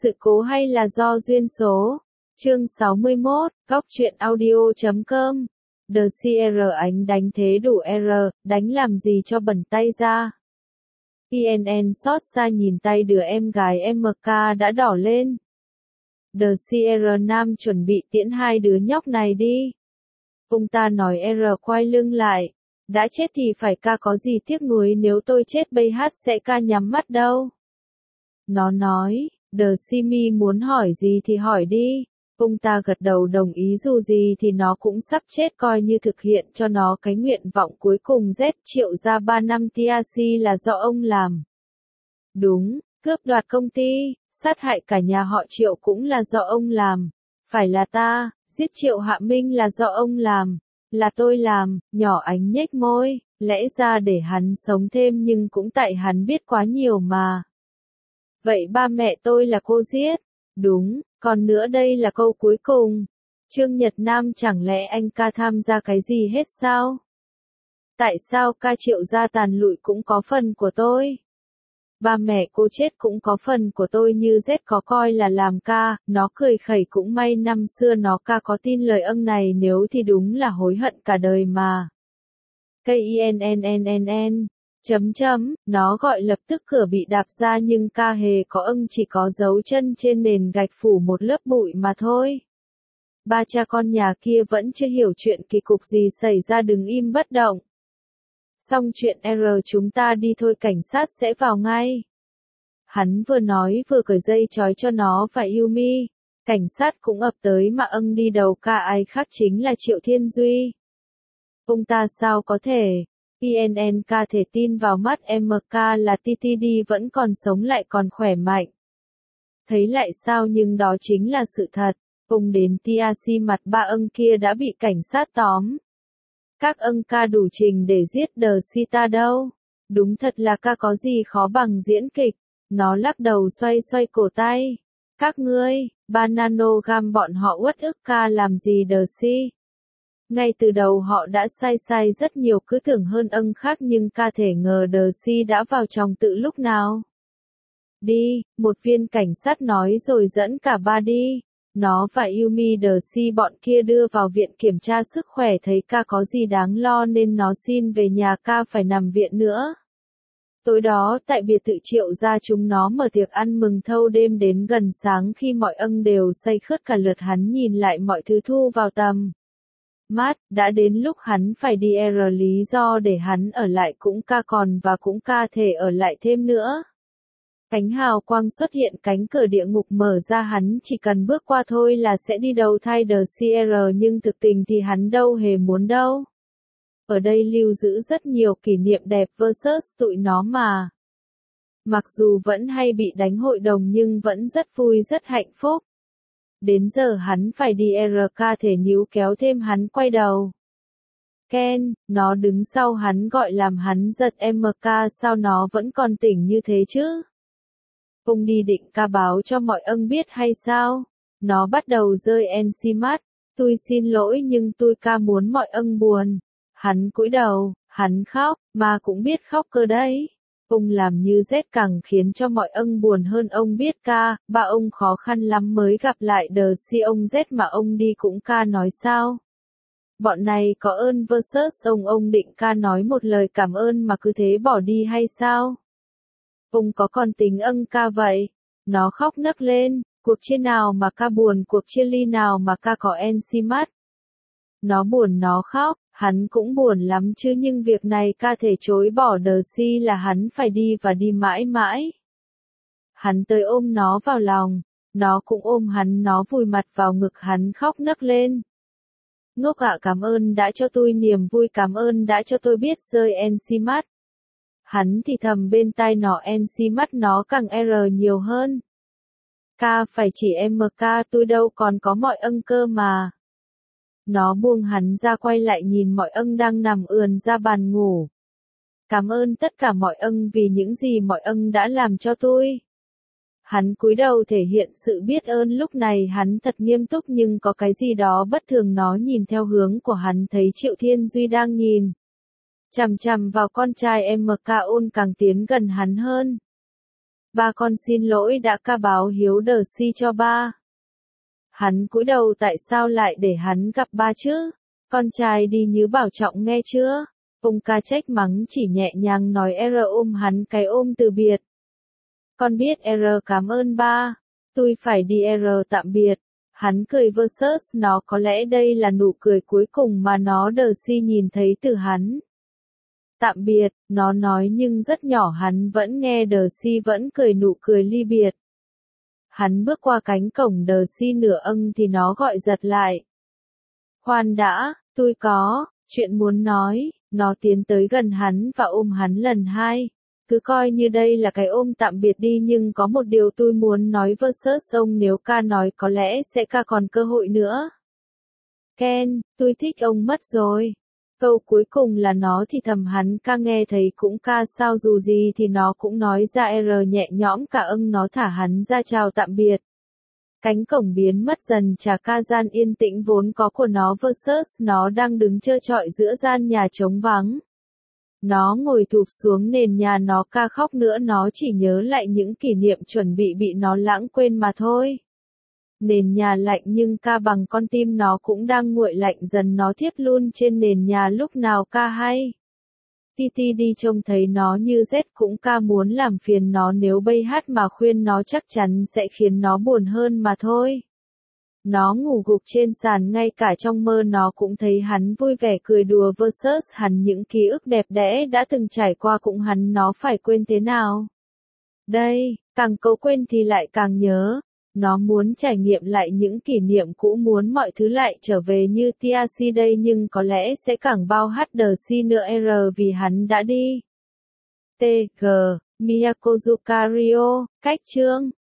Sự cố hay là do duyên số? Chương 61, Góc truyện audio.com. The CR ánh đánh thế đủ R, đánh làm gì cho bẩn tay ra. INN xót xa nhìn tay đứa em gái MK đã đỏ lên. The CR Nam chuẩn bị tiễn hai đứa nhóc này đi. Ông ta nói R quay lưng lại. Đã chết thì phải ca có gì tiếc nuối nếu tôi chết bây hát sẽ ca nhắm mắt đâu. Nó nói, The Simi muốn hỏi gì thì hỏi đi. Ông ta gật đầu đồng ý dù gì thì nó cũng sắp chết coi như thực hiện cho nó cái nguyện vọng cuối cùng Z Triệu ra 3 năm TRC là do ông làm. Đúng, cướp đoạt công ty, sát hại cả nhà họ Triệu cũng là do ông làm. Phải là ta, giết Triệu Hạ Minh là do ông làm. Là tôi làm, nhỏ Ánh nhếch môi, lẽ ra để hắn sống thêm nhưng cũng tại hắn biết quá nhiều mà. Vậy ba mẹ tôi là cô giết? Đúng, còn nữa đây là câu cuối cùng. Trương Nhật Nam chẳng lẽ anh ca tham gia cái gì hết sao? Tại sao ca Triệu gia tàn lụi cũng có phần của tôi? Ba mẹ cô chết cũng có phần của tôi như Z có coi là làm ca, nó cười khẩy cũng may năm xưa nó ca có tin lời ân này nếu thì đúng là hối hận cả đời mà. KINNNNN. Nó gọi lập tức cửa bị đạp ra nhưng ca hề có ân chỉ có dấu chân trên nền gạch phủ một lớp bụi mà thôi. Ba cha con nhà kia vẫn chưa hiểu chuyện kỳ cục gì xảy ra đứng im bất động. Xong chuyện R chúng ta đi thôi cảnh sát sẽ vào ngay. Hắn vừa nói vừa cởi dây trói cho nó và Yumi. Cảnh sát cũng ập tới mà ân đi đầu ca ai khác chính là Triệu Thiên Duy. Ông ta sao có thể? INNK thể tin vào mắt MK là TTD vẫn còn sống lại còn khỏe mạnh. Thấy lại sao nhưng đó chính là sự thật. Ông đến TRC mặt ba ân kia đã bị cảnh sát tóm. Các ân ca đủ trình để giết The Sita đâu. Đúng thật là ca có gì khó bằng diễn kịch. Nó lắc đầu xoay xoay cổ tay. Các ngươi, ba nanogram bọn họ uất ức ca làm gì The Si. Ngay từ đầu họ đã sai rất nhiều cứ tưởng hơn ân khác nhưng ca thể ngờ The Si đã vào trong tự lúc nào. Đi, một viên cảnh sát nói rồi dẫn cả ba đi. Nó và Yumi The Si bọn kia đưa vào viện kiểm tra sức khỏe thấy ca có gì đáng lo nên nó xin về nhà ca phải nằm viện nữa. Tối đó tại biệt thự Triệu gia chúng nó mở tiệc ăn mừng thâu đêm đến gần sáng khi mọi ân đều say khướt cả lượt hắn nhìn lại mọi thứ thu vào tầm mắt, đã đến lúc hắn phải đi lý do để hắn ở lại cũng ca còn và cũng ca thể ở lại thêm nữa. Cánh hào quang xuất hiện cánh cửa địa ngục mở ra hắn chỉ cần bước qua thôi là sẽ đi đầu thai The CR nhưng thực tình thì hắn đâu hề muốn đâu. Ở đây lưu giữ rất nhiều kỷ niệm đẹp versus tụi nó mà. Mặc dù vẫn hay bị đánh hội đồng nhưng vẫn rất vui rất hạnh phúc. Đến giờ hắn phải đi RK thể níu kéo thêm hắn quay đầu. Ken, nó đứng sau hắn gọi làm hắn giật MK sao nó vẫn còn tỉnh như thế chứ? Ông đi định ca báo cho mọi ân biết hay sao? Nó bắt đầu rơi NC mắt. Tôi xin lỗi nhưng tôi ca muốn mọi ân buồn. Hắn cúi đầu, hắn khóc, mà cũng biết khóc cơ đấy. Ông làm như Z càng khiến cho mọi ân buồn hơn ông biết ca, ba ông khó khăn lắm mới gặp lại The Si ông Z mà ông đi cũng ca nói sao. Bọn này có ơn versus ông định ca nói một lời cảm ơn mà cứ thế bỏ đi hay sao? Ông có còn tính ân ca vậy? Nó khóc nấc lên, cuộc chia nào mà ca buồn cuộc chia ly nào mà ca có NC mắt. Nó buồn nó khóc, hắn cũng buồn lắm chứ nhưng việc này ca thể chối bỏ The Si là hắn phải đi và đi mãi mãi. Hắn tới ôm nó vào lòng, nó cũng ôm hắn nó vùi mặt vào ngực hắn khóc nấc lên. Ngốc ạ cảm ơn đã cho tôi niềm vui cảm ơn đã cho tôi biết rơi NC mắt. Hắn thì thầm bên tai nó NC mắt nó càng R nhiều hơn. Ca phải chỉ MK tôi đâu còn có mọi ân cơ mà. Nó buông hắn ra quay lại nhìn mọi ân đang nằm ườn ra bàn ngủ. Cảm ơn tất cả mọi ân vì những gì mọi ân đã làm cho tôi. Hắn cúi đầu thể hiện sự biết ơn lúc này hắn thật nghiêm túc nhưng có cái gì đó bất thường nó nhìn theo hướng của hắn thấy Triệu Thiên Duy đang nhìn. Chằm chằm vào con trai MK ôn càng tiến gần hắn hơn. Ba con xin lỗi đã ca báo hiếu đờ si cho ba. Hắn cúi đầu tại sao lại để hắn gặp ba chứ? Con trai đi như bảo trọng nghe chưa? Ông ca trách mắng chỉ nhẹ nhàng nói R ôm hắn cái ôm từ biệt. Con biết R cảm ơn ba. Tôi phải đi R tạm biệt. Hắn cười versus nó có lẽ đây là nụ cười cuối cùng mà nó đờ si nhìn thấy từ hắn. Tạm biệt, nó nói nhưng rất nhỏ hắn vẫn nghe đờ si vẫn cười nụ cười ly biệt. Hắn bước qua cánh cổng đờ si nửa thì nó gọi giật lại. Khoan đã, tôi có chuyện muốn nói. Nó tiến tới gần hắn và ôm hắn lần hai. Cứ coi như đây là cái ôm tạm biệt đi nhưng có một điều tôi muốn nói versus ông nếu ca nói có lẽ sẽ ca còn cơ hội nữa. Ken, tôi thích ông mất rồi. Câu cuối cùng là nó thì thầm hắn ca nghe thấy cũng ca sao dù gì thì nó cũng nói ra R nhẹ nhõm cả nó thả hắn ra chào tạm biệt. Cánh cổng biến mất dần trà ca gian yên tĩnh vốn có của nó versus nó đang đứng trơ trọi giữa gian nhà trống vắng. Nó ngồi thụp xuống nền nhà nó ca khóc nữa nó chỉ nhớ lại những kỷ niệm chuẩn bị nó lãng quên mà thôi. Nền nhà lạnh nhưng ca bằng con tim nó cũng đang nguội lạnh dần nó thiếp luôn trên nền nhà lúc nào ca hay. Titi đi trông thấy nó như rét cũng ca muốn làm phiền nó nếu bây hát mà khuyên nó chắc chắn sẽ khiến nó buồn hơn mà thôi. Nó ngủ gục trên sàn ngay cả trong mơ nó cũng thấy hắn vui vẻ cười đùa versus hắn những ký ức đẹp đẽ đã từng trải qua cũng hắn nó phải quên thế nào. Đây, càng cố quên thì lại càng nhớ. Nó muốn trải nghiệm lại những kỷ niệm cũ muốn mọi thứ lại trở về như TRC đây nhưng có lẽ sẽ càng bao HDC nữa R vì hắn đã đi. TG, Miyakozuka Rio, cách chương.